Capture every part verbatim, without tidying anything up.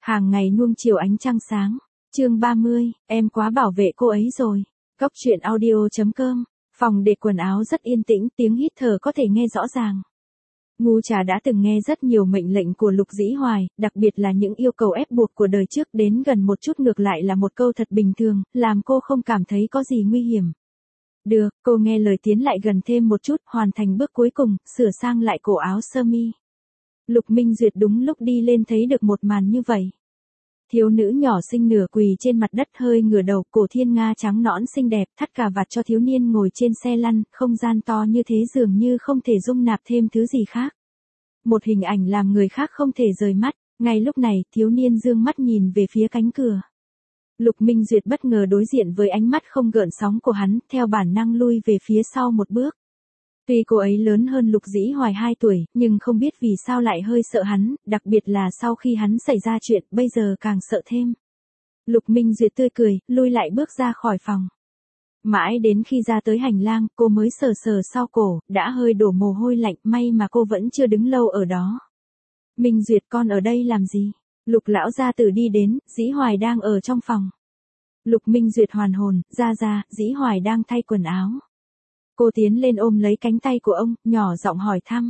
Hàng ngày nuông chiều ánh trăng sáng. Chương ba mươi, em quá bảo vệ cô ấy rồi. Góc truyện audio chấm com. Phòng để quần áo rất yên tĩnh, tiếng hít thở có thể nghe rõ ràng. Ngu Trà đã từng nghe rất nhiều mệnh lệnh của Lục Dĩ Hoài, đặc biệt là những yêu cầu ép buộc của đời trước, đến gần một chút ngược lại là một câu thật bình thường, làm cô không cảm thấy có gì nguy hiểm. Được, cô nghe lời tiến lại gần thêm một chút, hoàn thành bước cuối cùng, sửa sang lại cổ áo sơ mi. Lục Minh Duyệt đúng lúc đi lên thấy được một màn như vậy. Thiếu nữ nhỏ xinh nửa quỳ trên mặt đất hơi ngửa đầu, cổ thiên nga trắng nõn xinh đẹp, thắt cà vạt cho thiếu niên ngồi trên xe lăn, không gian to như thế dường như không thể dung nạp thêm thứ gì khác. Một hình ảnh làm người khác không thể rời mắt, ngay lúc này, thiếu niên dương mắt nhìn về phía cánh cửa. Lục Minh Duyệt bất ngờ đối diện với ánh mắt không gợn sóng của hắn, theo bản năng lui về phía sau một bước. Tuy cô ấy lớn hơn Lục Dĩ Hoài hai tuổi, nhưng không biết vì sao lại hơi sợ hắn, đặc biệt là sau khi hắn xảy ra chuyện, bây giờ càng sợ thêm. Lục Minh Duyệt tươi cười, lui lại bước ra khỏi phòng. Mãi đến khi ra tới hành lang, cô mới sờ sờ sau cổ, đã hơi đổ mồ hôi lạnh, may mà cô vẫn chưa đứng lâu ở đó. Minh Duyệt, con ở đây làm gì? Lục lão gia tử đi đến, Dĩ Hoài đang ở trong phòng. Lục Minh Duyệt hoàn hồn, ra ra, Dĩ Hoài đang thay quần áo. Cô tiến lên ôm lấy cánh tay của ông, nhỏ giọng hỏi thăm.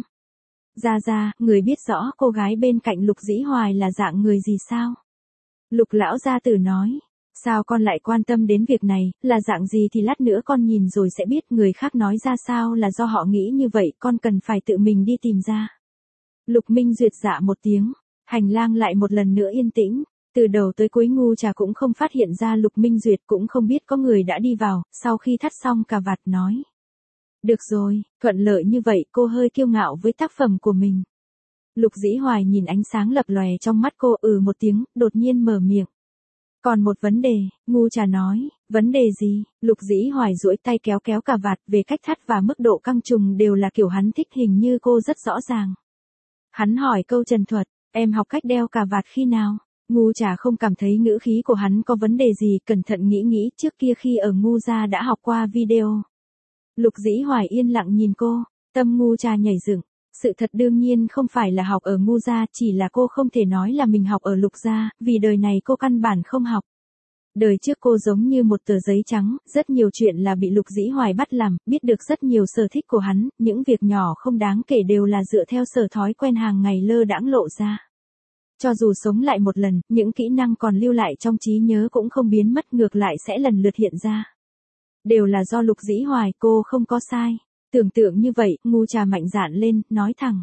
Ra ra, người biết rõ cô gái bên cạnh Lục Dĩ Hoài là dạng người gì sao? Lục lão gia tử nói. Sao con lại quan tâm đến việc này, là dạng gì thì lát nữa con nhìn rồi sẽ biết, người khác nói ra sao là do họ nghĩ như vậy, con cần phải tự mình đi tìm ra. Lục Minh Duyệt dạ một tiếng, hành lang lại một lần nữa yên tĩnh. Từ đầu tới cuối Ngu Trà cũng không phát hiện ra Lục Minh Duyệt, cũng không biết có người đã đi vào, sau khi thắt xong cà vạt nói. Được rồi, thuận lợi như vậy, cô hơi kiêu ngạo với tác phẩm của mình. Lục Dĩ Hoài nhìn ánh sáng lập lòe trong mắt cô, ừ một tiếng, đột nhiên mở miệng. Còn một vấn đề, Ngu Trà nói, vấn đề gì? Lục Dĩ Hoài duỗi tay kéo kéo cà vạt, về cách thắt và mức độ căng trùng đều là kiểu hắn thích, hình như cô rất rõ ràng. Hắn hỏi câu trần thuật, em học cách đeo cà vạt khi nào? Ngu Trà không cảm thấy ngữ khí của hắn có vấn đề gì, cẩn thận nghĩ nghĩ, trước kia khi ở Ngu gia đã học qua video. Lục Dĩ Hoài yên lặng nhìn cô, tâm Ngu Trà nhảy dựng. Sự thật đương nhiên không phải là học ở Ngu gia, chỉ là cô không thể nói là mình học ở Lục gia, vì đời này cô căn bản không học. Đời trước cô giống như một tờ giấy trắng, rất nhiều chuyện là bị Lục Dĩ Hoài bắt làm, biết được rất nhiều sở thích của hắn, những việc nhỏ không đáng kể đều là dựa theo sở thói quen hàng ngày lơ đãng lộ ra. Cho dù sống lại một lần, những kỹ năng còn lưu lại trong trí nhớ cũng không biến mất, ngược lại sẽ lần lượt hiện ra. Đều là do Lục Dĩ Hoài, cô không có sai. Tưởng tượng như vậy, Ngu Trà mạnh dạn lên, nói thẳng.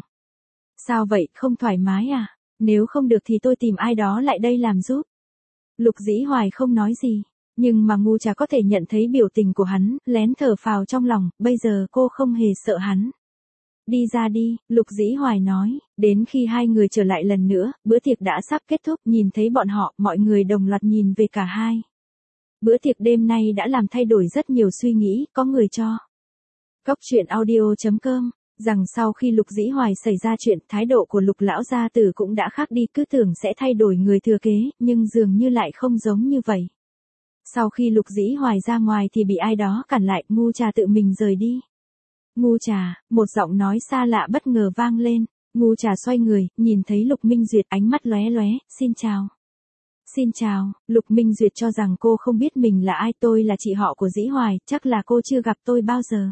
Sao vậy, không thoải mái à? Nếu không được thì tôi tìm ai đó lại đây làm giúp. Lục Dĩ Hoài không nói gì, nhưng mà Ngu Trà có thể nhận thấy biểu tình của hắn, lén thở phào trong lòng, bây giờ cô không hề sợ hắn. Đi ra đi, Lục Dĩ Hoài nói, đến khi hai người trở lại lần nữa, bữa tiệc đã sắp kết thúc, nhìn thấy bọn họ, mọi người đồng loạt nhìn về cả hai. Bữa tiệc đêm nay đã làm thay đổi rất nhiều suy nghĩ, có người cho. Góc truyện audio chấm com, rằng sau khi Lục Dĩ Hoài xảy ra chuyện, thái độ của Lục lão gia tử cũng đã khác đi, cứ tưởng sẽ thay đổi người thừa kế, nhưng dường như lại không giống như vậy. Sau khi Lục Dĩ Hoài ra ngoài thì bị ai đó cản lại, Ngu Trà tự mình rời đi. Ngu Trà, một giọng nói xa lạ bất ngờ vang lên, Ngu Trà xoay người, nhìn thấy Lục Minh Duyệt, ánh mắt lóe lóe, xin chào. Xin chào, Lục Minh Duyệt cho rằng cô không biết mình là ai, tôi là chị họ của Dĩ Hoài, chắc là cô chưa gặp tôi bao giờ.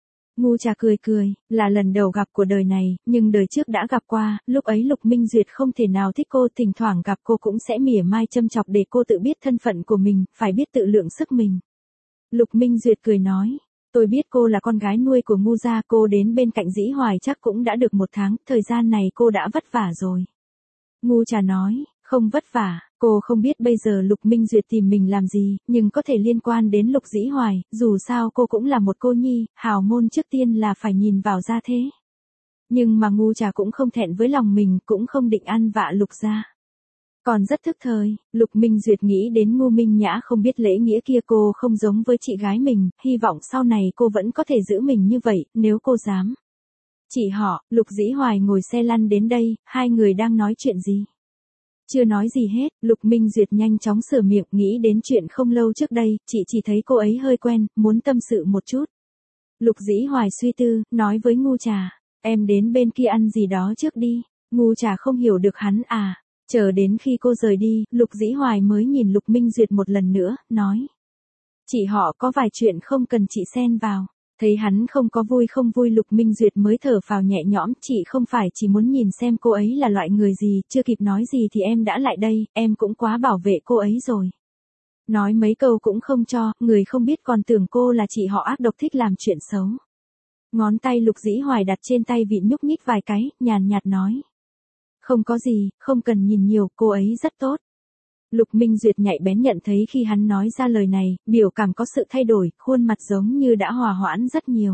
Ngu Trà cười cười, là lần đầu gặp của đời này, nhưng đời trước đã gặp qua, lúc ấy Lục Minh Duyệt không thể nào thích cô, thỉnh thoảng gặp cô cũng sẽ mỉa mai châm chọc để cô tự biết thân phận của mình, phải biết tự lượng sức mình. Lục Minh Duyệt cười nói, tôi biết cô là con gái nuôi của Ngu gia, cô đến bên cạnh Dĩ Hoài chắc cũng đã được một tháng, thời gian này cô đã vất vả rồi. Ngu Trà nói, không vất vả. Cô không biết bây giờ Lục Minh Duyệt tìm mình làm gì, nhưng có thể liên quan đến Lục Dĩ Hoài, dù sao cô cũng là một cô nhi, hào môn trước tiên là phải nhìn vào gia thế. Nhưng mà Ngu Trà cũng không thẹn với lòng mình, cũng không định ăn vạ Lục gia. Còn rất thức thời, Lục Minh Duyệt nghĩ đến Ngô Minh Nhã không biết lễ nghĩa kia, cô không giống với chị gái mình, hy vọng sau này cô vẫn có thể giữ mình như vậy, nếu cô dám. Chị họ, Lục Dĩ Hoài ngồi xe lăn đến đây, hai người đang nói chuyện gì? Chưa nói gì hết, Lục Minh Duyệt nhanh chóng sửa miệng, nghĩ đến chuyện không lâu trước đây, chị chỉ thấy cô ấy hơi quen, muốn tâm sự một chút. Lục Dĩ Hoài suy tư, nói với Ngu Trà, em đến bên kia ăn gì đó trước đi. Ngu Trà không hiểu được hắn à, Chờ đến khi cô rời đi, Lục Dĩ Hoài mới nhìn Lục Minh Duyệt một lần nữa, nói. Chị họ có vài chuyện không cần chị xen vào. Thấy hắn không có vui không vui Lục Minh Duyệt mới thở phào nhẹ nhõm, chị không phải chỉ muốn nhìn xem cô ấy là loại người gì, chưa kịp nói gì thì em đã lại đây, em cũng quá bảo vệ cô ấy rồi. Nói mấy câu cũng không cho, người không biết còn tưởng cô là chị họ ác độc thích làm chuyện xấu. Ngón tay Lục Dĩ Hoài đặt trên tay vịn nhúc nhích vài cái, nhàn nhạt nói. Không có gì, không cần nhìn nhiều, cô ấy rất tốt. Lục Minh Duyệt nhạy bén nhận thấy khi hắn nói ra lời này, biểu cảm có sự thay đổi, khuôn mặt giống như đã hòa hoãn rất nhiều.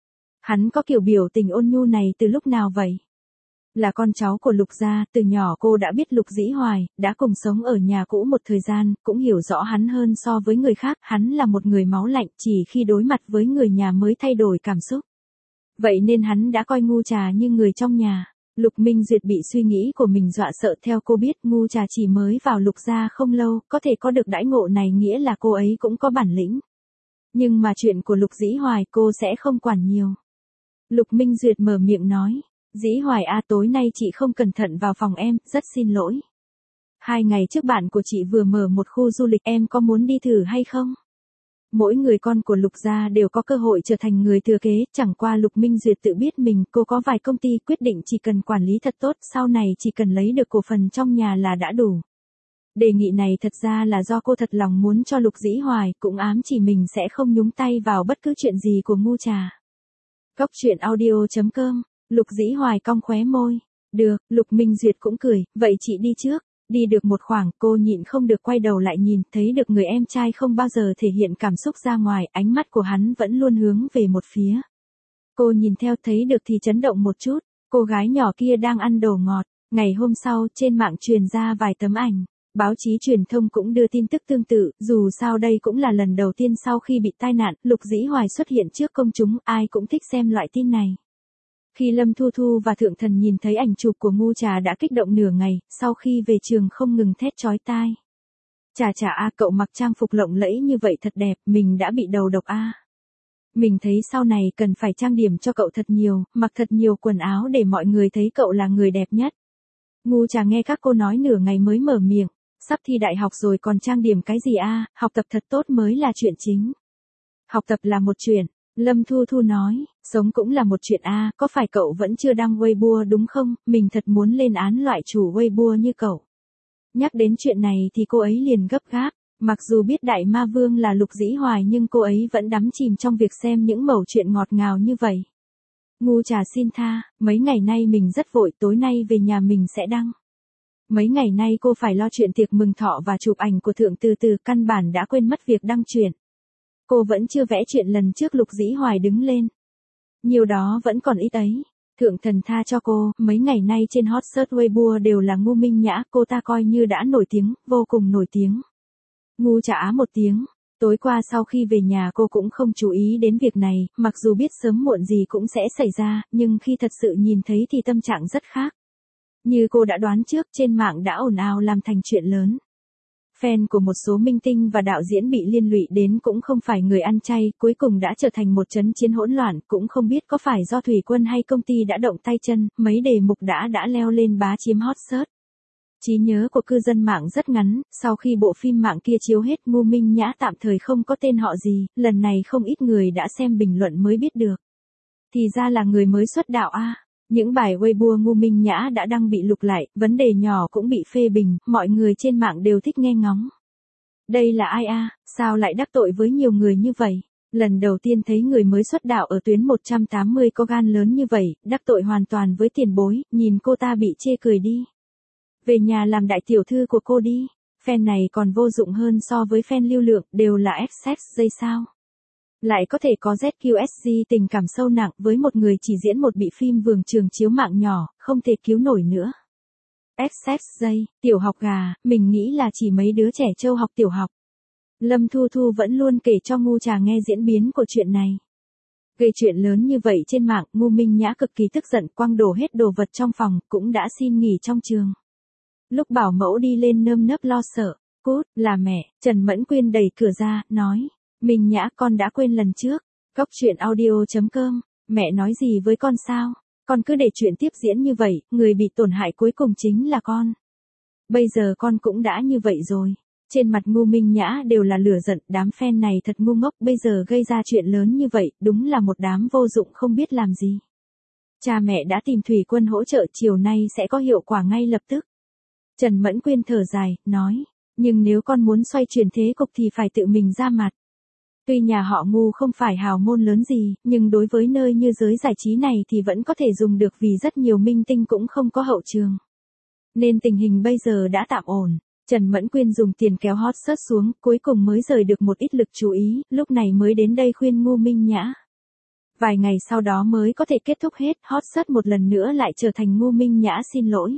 Hắn có kiểu biểu tình ôn nhu này từ lúc nào vậy? Là con cháu của Lục gia, từ nhỏ cô đã biết Lục Dĩ Hoài, đã cùng sống ở nhà cũ một thời gian, cũng hiểu rõ hắn hơn so với người khác, hắn là một người máu lạnh, chỉ khi đối mặt với người nhà mới thay đổi cảm xúc. Vậy nên hắn đã coi Ngu Trà như người trong nhà. Lục Minh Duyệt bị suy nghĩ của mình dọa sợ, theo cô biết Ngu Trà chỉ mới vào Lục gia không lâu, có thể có được đãi ngộ này nghĩa là cô ấy cũng có bản lĩnh. Nhưng mà chuyện của Lục Dĩ Hoài cô sẽ không quản nhiều. Lục Minh Duyệt mở miệng nói, Dĩ Hoài à, tối nay chị không cẩn thận vào phòng em, rất xin lỗi. Hai ngày trước bạn của chị vừa mở một khu du lịch, em có muốn đi thử hay không? Mỗi người con của Lục gia đều có cơ hội trở thành người thừa kế, chẳng qua Lục Minh Duyệt tự biết mình, cô có vài công ty, quyết định chỉ cần quản lý thật tốt, sau này chỉ cần lấy được cổ phần trong nhà là đã đủ. Đề nghị này thật ra là do cô thật lòng muốn cho Lục Dĩ Hoài, cũng ám chỉ mình sẽ không nhúng tay vào bất cứ chuyện gì của Ngu Trà. Cốc truyện audio chấm com, Lục Dĩ Hoài cong khóe môi. Được, Lục Minh Duyệt cũng cười, vậy chị đi trước. Đi được một khoảng, cô nhịn không được quay đầu lại nhìn, thấy được người em trai không bao giờ thể hiện cảm xúc ra ngoài, ánh mắt của hắn vẫn luôn hướng về một phía. Cô nhìn theo, thấy được thì chấn động một chút, cô gái nhỏ kia đang ăn đồ ngọt. Ngày hôm sau, trên mạng truyền ra vài tấm ảnh. Báo chí truyền thông cũng đưa tin tức tương tự, dù sao đây cũng là lần đầu tiên sau khi bị tai nạn, Lục Dĩ Hoài xuất hiện trước công chúng, ai cũng thích xem loại tin này. Khi Lâm Thu Thu và Thượng Thần nhìn thấy ảnh chụp của Ngu Trà đã kích động nửa ngày, sau khi về trường không ngừng thét chói tai. Trà Trà a, cậu mặc trang phục lộng lẫy như vậy thật đẹp, mình đã bị đầu độc a. Mình thấy sau này cần phải trang điểm cho cậu thật nhiều, mặc thật nhiều quần áo để mọi người thấy cậu là người đẹp nhất. Ngu Trà nghe các cô nói nửa ngày mới mở miệng, sắp thi đại học rồi còn trang điểm cái gì a, học tập thật tốt mới là chuyện chính. Học tập là một chuyện. Lâm Thu Thu nói, sống cũng là một chuyện a, có phải cậu vẫn chưa đăng Weibo đúng không, mình thật muốn lên án loại chủ Weibo như cậu. Nhắc đến chuyện này thì cô ấy liền gấp gáp, mặc dù biết Đại Ma Vương là Lục Dĩ Hoài nhưng cô ấy vẫn đắm chìm trong việc xem những mẩu chuyện ngọt ngào như vậy. Ngu Trà xin tha, mấy ngày nay mình rất vội, tối nay về nhà mình sẽ đăng. Mấy ngày nay cô phải lo chuyện tiệc mừng thọ và chụp ảnh của Thượng Từ Từ, căn bản đã quên mất việc đăng chuyện. Cô vẫn chưa vẽ chuyện lần trước Lục Dĩ Hoài đứng lên. Nhiều đó vẫn còn ít ấy. Thượng Thần tha cho cô, mấy ngày nay trên hot search Weibo đều là Ngu Minh Nhã, cô ta coi như đã nổi tiếng, vô cùng nổi tiếng. Ngu Trà á một tiếng. Tối qua sau khi về nhà cô cũng không chú ý đến việc này, mặc dù biết sớm muộn gì cũng sẽ xảy ra, nhưng khi thật sự nhìn thấy thì tâm trạng rất khác. Như cô đã đoán trước, trên mạng đã ồn ào làm thành chuyện lớn. Fan của một số minh tinh và đạo diễn bị liên lụy đến cũng không phải người ăn chay, cuối cùng đã trở thành một trận chiến hỗn loạn, cũng không biết có phải do Thủy Quân hay công ty đã động tay chân, mấy đề mục đã đã leo lên bá chiếm hot search. Trí nhớ của cư dân mạng rất ngắn, sau khi bộ phim mạng kia chiếu hết, Ngu Minh Nhã tạm thời không có tên họ gì, lần này không ít người đã xem bình luận mới biết được. Thì ra là người mới xuất đạo a. Những bài Weibo Ngu Minh Nhã đã đăng bị lục lại, vấn đề nhỏ cũng bị phê bình, mọi người trên mạng đều thích nghe ngóng. Đây là ai a, sao lại đắc tội với nhiều người như vậy? Lần đầu tiên thấy người mới xuất đạo ở tuyến một trăm tám mươi có gan lớn như vậy, đắc tội hoàn toàn với tiền bối, nhìn cô ta bị chê cười đi. Về nhà làm đại tiểu thư của cô đi, fan này còn vô dụng hơn so với fan lưu lượng, đều là ép ét giây sao. Lại có thể có zét quy ét giê tình cảm sâu nặng với một người chỉ diễn một bị phim vườn trường chiếu mạng nhỏ, không thể cứu nổi nữa. ép ét giây, tiểu học gà, mình nghĩ là chỉ mấy đứa trẻ trâu học tiểu học. Lâm Thu Thu vẫn luôn kể cho Ngu Trà nghe diễn biến của chuyện này. Gây chuyện lớn như vậy trên mạng, Ngu Minh Nhã cực kỳ tức giận, quăng đổ hết đồ vật trong phòng, cũng đã xin nghỉ trong trường. Lúc bảo mẫu đi lên nơm nớp lo sợ, cút, là mẹ, Trần Mẫn Quyên đẩy cửa ra, nói. Minh Nhã, con đã quên lần trước. Cốc truyện audio chấm com, mẹ nói gì với con sao? Con cứ để chuyện tiếp diễn như vậy, người bị tổn hại cuối cùng chính là con. Bây giờ con cũng đã như vậy rồi. Trên mặt Ngô Minh Nhã đều là lửa giận, đám fan này thật ngu ngốc, bây giờ gây ra chuyện lớn như vậy, đúng là một đám vô dụng không biết làm gì. Cha mẹ đã tìm Thủy Quân hỗ trợ, chiều nay sẽ có hiệu quả ngay lập tức. Trần Mẫn Quyên thở dài, nói, nhưng nếu con muốn xoay chuyển thế cục thì phải tự mình ra mặt. Tuy nhà họ Ngu không phải hào môn lớn gì, nhưng đối với nơi như giới giải trí này thì vẫn có thể dùng được vì rất nhiều minh tinh cũng không có hậu trường. Nên tình hình bây giờ đã tạm ổn. Trần Mẫn Quyên dùng tiền kéo hot search xuống, cuối cùng mới rời được một ít lực chú ý, lúc này mới đến đây khuyên Ngô Minh Nhã. Vài ngày sau đó mới có thể kết thúc hết, hot search một lần nữa lại trở thành Ngô Minh Nhã xin lỗi.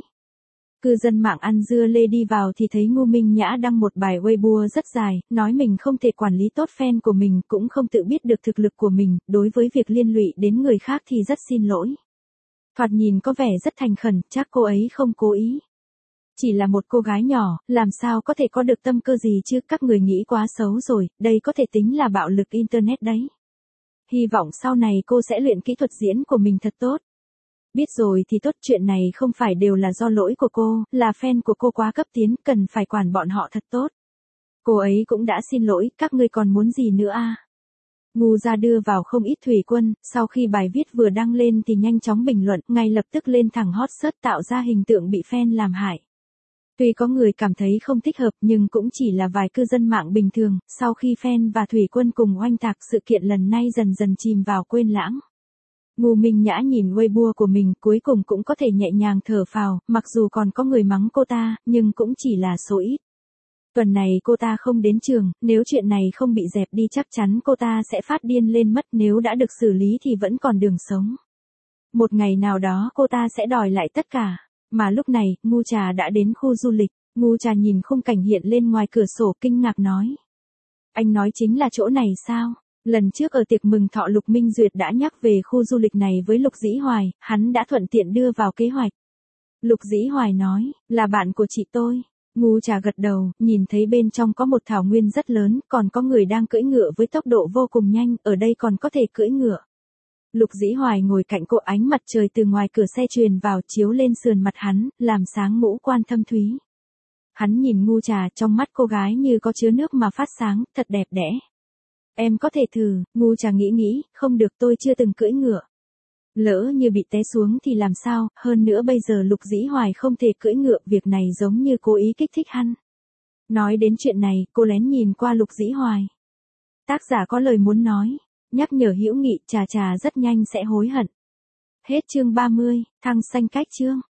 Cư dân mạng ăn dưa lê đi vào thì thấy Ngô Minh Nhã đăng một bài Weibo rất dài, nói mình không thể quản lý tốt fan của mình, cũng không tự biết được thực lực của mình, đối với việc liên lụy đến người khác thì rất xin lỗi. Thoạt nhìn có vẻ rất thành khẩn, chắc cô ấy không cố ý. Chỉ là một cô gái nhỏ, làm sao có thể có được tâm cơ gì chứ, các người nghĩ quá xấu rồi, đây có thể tính là bạo lực internet đấy. Hy vọng sau này cô sẽ luyện kỹ thuật diễn của mình thật tốt. Biết rồi thì tốt, chuyện này không phải đều là do lỗi của cô, là fan của cô quá cấp tiến, cần phải quản bọn họ thật tốt. Cô ấy cũng đã xin lỗi, các ngươi còn muốn gì nữa à? Ngu ra đưa vào không ít Thủy Quân, sau khi bài viết vừa đăng lên thì nhanh chóng bình luận, ngay lập tức lên thẳng hot search tạo ra hình tượng bị fan làm hại. Tuy có người cảm thấy không thích hợp nhưng cũng chỉ là vài cư dân mạng bình thường, sau khi fan và Thủy Quân cùng oanh tạc sự kiện lần này dần dần chìm vào quên lãng. Ngô Minh Nhã nhìn Weibo của mình cuối cùng cũng có thể nhẹ nhàng thở phào, mặc dù còn có người mắng cô ta, nhưng cũng chỉ là số ít. Tuần này cô ta không đến trường, nếu chuyện này không bị dẹp đi chắc chắn cô ta sẽ phát điên lên mất, nếu đã được xử lý thì vẫn còn đường sống. Một ngày nào đó cô ta sẽ đòi lại tất cả. Mà lúc này, Ngu Trà đã đến khu du lịch, Ngu Trà nhìn khung cảnh hiện lên ngoài cửa sổ kinh ngạc nói. Anh nói chính là chỗ này sao? Lần trước ở tiệc mừng thọ Lục Minh Duyệt đã nhắc về khu du lịch này với Lục Dĩ Hoài, hắn đã thuận tiện đưa vào kế hoạch. Lục Dĩ Hoài nói, là bạn của chị tôi. Ngu Trà gật đầu, nhìn thấy bên trong có một thảo nguyên rất lớn, còn có người đang cưỡi ngựa với tốc độ vô cùng nhanh, ở đây còn có thể cưỡi ngựa. Lục Dĩ Hoài ngồi cạnh cô, ánh mặt trời từ ngoài cửa xe truyền vào chiếu lên sườn mặt hắn, làm sáng ngũ quan thâm thúy. Hắn nhìn Ngu Trà, trong mắt cô gái như có chứa nước mà phát sáng, thật đẹp đẽ. Em có thể thử, Ngu Trà nghĩ nghĩ, không được, tôi chưa từng cưỡi ngựa. Lỡ như bị té xuống thì làm sao, hơn nữa bây giờ Lục Dĩ Hoài không thể cưỡi ngựa, việc này giống như cố ý kích thích hắn. Nói đến chuyện này, cô lén nhìn qua Lục Dĩ Hoài. Tác giả có lời muốn nói, nhắc nhở hữu nghị, Trà Trà rất nhanh sẽ hối hận. Hết chương ba mươi, thăng xanh cách chương.